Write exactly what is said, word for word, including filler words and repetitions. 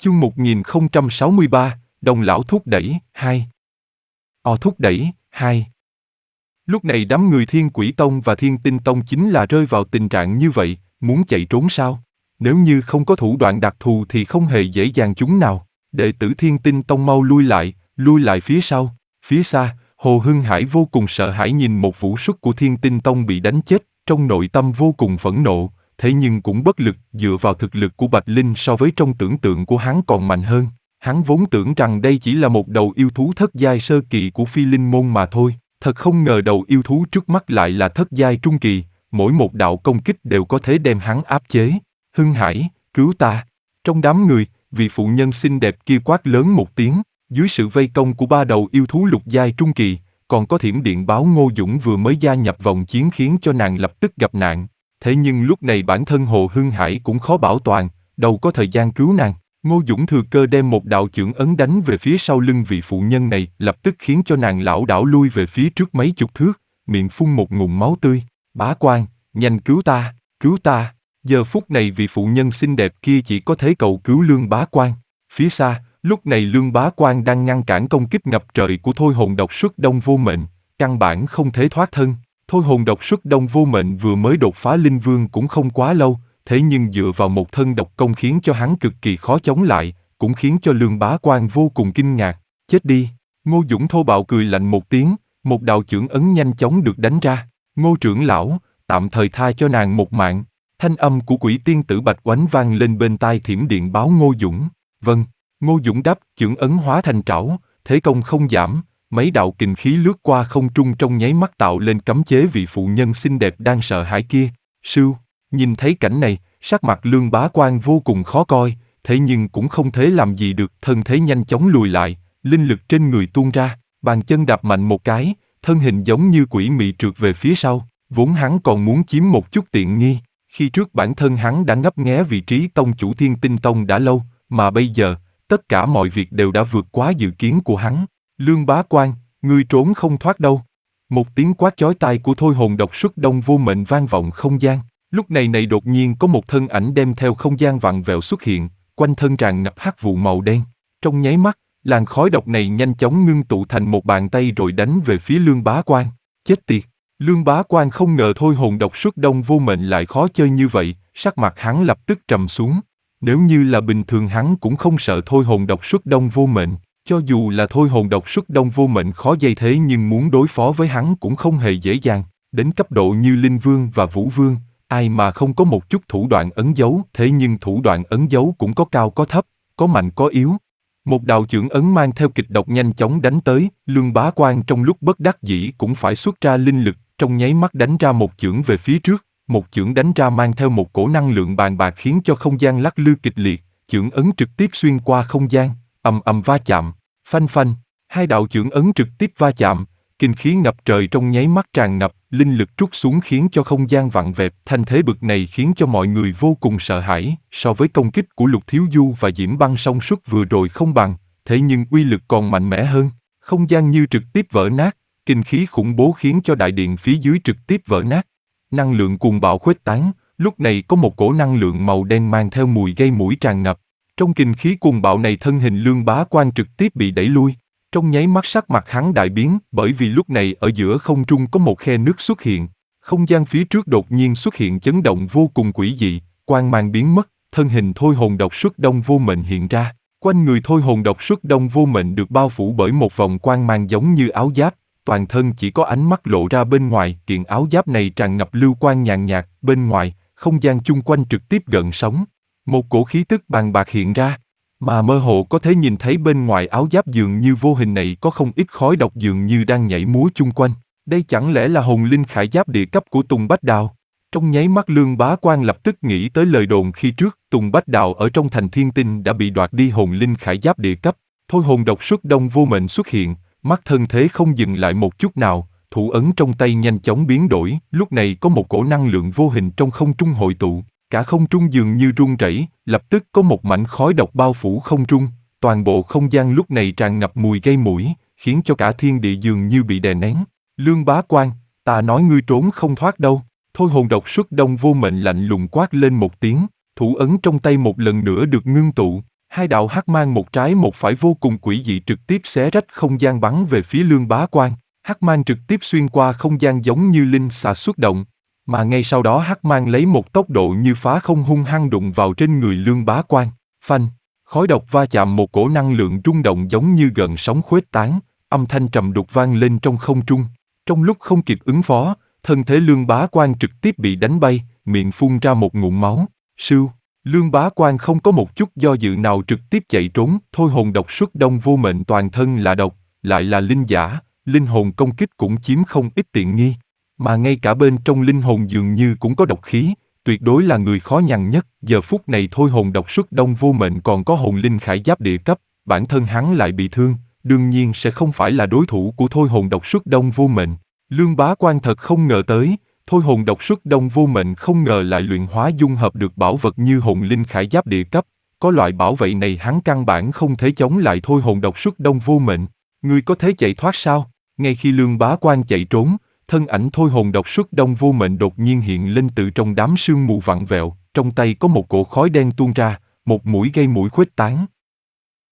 Chương một nghìn không trăm sáu mươi ba, Đồng lão thúc đẩy, hai. O thúc đẩy, hai. Lúc này đám người Thiên Quỷ Tông và Thiên Tinh Tông chính là rơi vào tình trạng như vậy, muốn chạy trốn sao? Nếu như không có thủ đoạn đặc thù thì không hề dễ dàng chúng nào. Đệ tử Thiên Tinh Tông mau lui lại, lui lại phía sau. Phía xa, Hồ Hưng Hải vô cùng sợ hãi nhìn một vũ xuất của Thiên Tinh Tông bị đánh chết, trong nội tâm vô cùng phẫn nộ, thế nhưng cũng bất lực, dựa vào thực lực của Bạch Linh so với trong tưởng tượng của hắn còn mạnh hơn. Hắn vốn tưởng rằng đây chỉ là một đầu yêu thú thất giai sơ kỳ của Phi Linh môn mà thôi, thật không ngờ đầu yêu thú trước mắt lại là thất giai trung kỳ, mỗi một đạo công kích đều có thể đem hắn áp chế. Hưng Hải, cứu ta! Trong đám người, vị phụ nhân xinh đẹp kia quát lớn một tiếng, dưới sự vây công của ba đầu yêu thú lục giai trung kỳ, còn có thiểm điện báo Ngô Dũng vừa mới gia nhập vòng chiến khiến cho nàng lập tức gặp nạn. Thế nhưng lúc này bản thân Hồ Hưng Hải cũng khó bảo toàn, đâu có thời gian cứu nàng. Ngô Dũng thừa cơ đem một đạo chưởng ấn đánh về phía sau lưng vị phụ nhân này, lập tức khiến cho nàng lảo đảo lui về phía trước mấy chục thước, miệng phun một ngụm máu tươi. Bá Quan, nhanh cứu ta, cứu ta! Giờ phút này vị phụ nhân xinh đẹp kia chỉ có thể cầu cứu Lương Bá Quan. Phía xa, lúc này Lương Bá Quan đang ngăn cản công kích ngập trời của Thôi Hồn Độc Xuất Đông Vô Mệnh, căn bản không thể thoát thân. Thôi Hồn Độc Xuất Đông Vô Mệnh vừa mới đột phá Linh Vương cũng không quá lâu, thế nhưng dựa vào một thân độc công khiến cho hắn cực kỳ khó chống lại, cũng khiến cho Lương Bá Quan vô cùng kinh ngạc. Chết đi! Ngô Dũng thô bạo cười lạnh một tiếng, một đạo chưởng ấn nhanh chóng được đánh ra. Ngô trưởng lão, tạm thời tha cho nàng một mạng. Thanh âm của quỷ tiên tử Bạch Oánh vang lên bên tai thiểm điện báo Ngô Dũng. Vâng. Ngô Dũng đáp, chưởng ấn hóa thành trảo, thế công không giảm, mấy đạo kình khí lướt qua không trung trong nháy mắt tạo lên cấm chế vị phụ nhân xinh đẹp đang sợ hãi kia. Sưu, nhìn thấy cảnh này, sắc mặt Lương Bá Quan vô cùng khó coi, thế nhưng cũng không thể làm gì được, thân thế nhanh chóng lùi lại, linh lực trên người tuôn ra, bàn chân đạp mạnh một cái, thân hình giống như quỷ mị trượt về phía sau, vốn hắn còn muốn chiếm một chút tiện nghi, khi trước bản thân hắn đã ngấp nghé vị trí tông chủ Thiên Tinh Tông đã lâu, mà bây giờ, tất cả mọi việc đều đã vượt quá dự kiến của hắn. Lương Bá Quan, ngươi trốn không thoát đâu. Một tiếng quát chói tai của Thôi Hồn Độc Xuất Đông Vô Mệnh vang vọng không gian. Lúc này này đột nhiên có một thân ảnh đem theo không gian vặn vẹo xuất hiện, quanh thân tràn ngập hắc vụ màu đen. Trong nháy mắt, làn khói độc này nhanh chóng ngưng tụ thành một bàn tay rồi đánh về phía Lương Bá Quan. Chết tiệt! Lương Bá Quan không ngờ Thôi Hồn Độc Xuất Đông Vô Mệnh lại khó chơi như vậy, sắc mặt hắn lập tức trầm xuống. Nếu như là bình thường hắn cũng không sợ Thôi Hồn Độc Xuất Đông Vô Mệnh, cho dù là Thôi Hồn Độc Xuất Đông Vô Mệnh khó dây thế nhưng muốn đối phó với hắn cũng không hề dễ dàng, đến cấp độ như Linh Vương và Vũ Vương, ai mà không có một chút thủ đoạn ấn dấu, thế nhưng thủ đoạn ấn dấu cũng có cao có thấp, có mạnh có yếu. Một đạo chưởng ấn mang theo kịch độc nhanh chóng đánh tới, Lương Bá Quan trong lúc bất đắc dĩ cũng phải xuất ra linh lực, trong nháy mắt đánh ra một chưởng về phía trước. Một chưởng đánh ra mang theo một cổ năng lượng bàn bạc khiến cho không gian lắc lư kịch liệt, chưởng ấn trực tiếp xuyên qua không gian, ầm ầm va chạm, phanh phanh, hai đạo chưởng ấn trực tiếp va chạm, kinh khí ngập trời trong nháy mắt tràn ngập, linh lực trút xuống khiến cho không gian vặn vẹo, thanh thế bực này khiến cho mọi người vô cùng sợ hãi, so với công kích của Lục Thiếu Du và Diễm Băng song suất vừa rồi không bằng, thế nhưng uy lực còn mạnh mẽ hơn, không gian như trực tiếp vỡ nát, kinh khí khủng bố khiến cho đại điện phía dưới trực tiếp vỡ nát. Năng lượng cuồng bạo khuếch tán, lúc này có một cổ năng lượng màu đen mang theo mùi gây mũi tràn ngập. Trong kinh khí cuồng bạo này thân hình Lương Bá Quan trực tiếp bị đẩy lui. Trong nháy mắt sắc mặt hắn đại biến, bởi vì lúc này ở giữa không trung có một khe nước xuất hiện. Không gian phía trước đột nhiên xuất hiện chấn động vô cùng quỷ dị, quang mang biến mất, thân hình Thôi Hồn Độc Xuất Đông Vô Mệnh hiện ra. Quanh người Thôi Hồn Độc Xuất Đông Vô Mệnh được bao phủ bởi một vòng quang mang giống như áo giáp. Toàn thân chỉ có ánh mắt lộ ra bên ngoài, kiện áo giáp này tràn ngập lưu quang nhàn nhạt, bên ngoài, không gian chung quanh trực tiếp gợn sóng. Một cổ khí tức bàn bạc hiện ra, mà mơ hồ có thể nhìn thấy bên ngoài áo giáp dường như vô hình này có không ít khói độc dường như đang nhảy múa chung quanh. Đây chẳng lẽ là hồn linh khải giáp địa cấp của Tùng Bách Đào? Trong nháy mắt Lương Bá Quan lập tức nghĩ tới lời đồn khi trước, Tùng Bách Đào ở trong thành Thiên Tinh đã bị đoạt đi hồn linh khải giáp địa cấp. Thôi Hồn Độc Xuất Đông Vô Mệnh xuất hiện. Mắt thân thế không dừng lại một chút nào, thủ ấn trong tay nhanh chóng biến đổi, lúc này có một cổ năng lượng vô hình trong không trung hội tụ, cả không trung dường như rung rẩy, lập tức có một mảnh khói độc bao phủ không trung, toàn bộ không gian lúc này tràn ngập mùi gây mũi, khiến cho cả thiên địa dường như bị đè nén. Lương Bá Quan, ta nói ngươi trốn không thoát đâu. Thôi Hồn Độc Xuất Đông Vô Mệnh lạnh lùng quát lên một tiếng, thủ ấn trong tay một lần nữa được ngưng tụ, Hai đạo hắc mang một trái một phải vô cùng quỷ dị trực tiếp xé rách không gian bắn về phía Lương Bá Quan. Hắc mang trực tiếp xuyên qua không gian giống như linh xà xuất động, mà ngay sau đó hắc mang lấy một tốc độ như phá không hung hăng đụng vào trên người Lương Bá Quan. Phanh, khói độc va chạm một cổ năng lượng rung động giống như gợn sóng khuếch tán, âm thanh trầm đục vang lên trong không trung. Trong lúc không kịp ứng phó, thân thể Lương Bá Quan trực tiếp bị đánh bay, miệng phun ra một ngụm máu. Sưu, Lương Bá Quan không có một chút do dự nào trực tiếp chạy trốn. Thôi hồn độc xuất đông vô mệnh toàn thân là độc, lại là linh giả, linh hồn công kích cũng chiếm không ít tiện nghi. Mà ngay cả bên trong linh hồn dường như cũng có độc khí, tuyệt đối là người khó nhằn nhất. Giờ phút này thôi hồn độc xuất đông vô mệnh còn có hồn linh khải giáp địa cấp, bản thân hắn lại bị thương, đương nhiên sẽ không phải là đối thủ của thôi hồn độc xuất đông vô mệnh. Lương Bá Quan thật không ngờ tới, thôi hồn độc xuất đông vô mệnh không ngờ lại luyện hóa dung hợp được bảo vật như hồn linh khải giáp địa cấp. Có loại bảo vệ này hắn căn bản không thể chống lại thôi hồn độc xuất đông vô mệnh. Ngươi có thể chạy thoát sao? Ngay khi Lương Bá Quan chạy trốn, thân ảnh thôi hồn độc xuất đông vô mệnh đột nhiên hiện lên từ trong đám sương mù vặn vẹo, trong tay có một cỗ khói đen tuôn ra, một mũi gây mũi khuếch tán.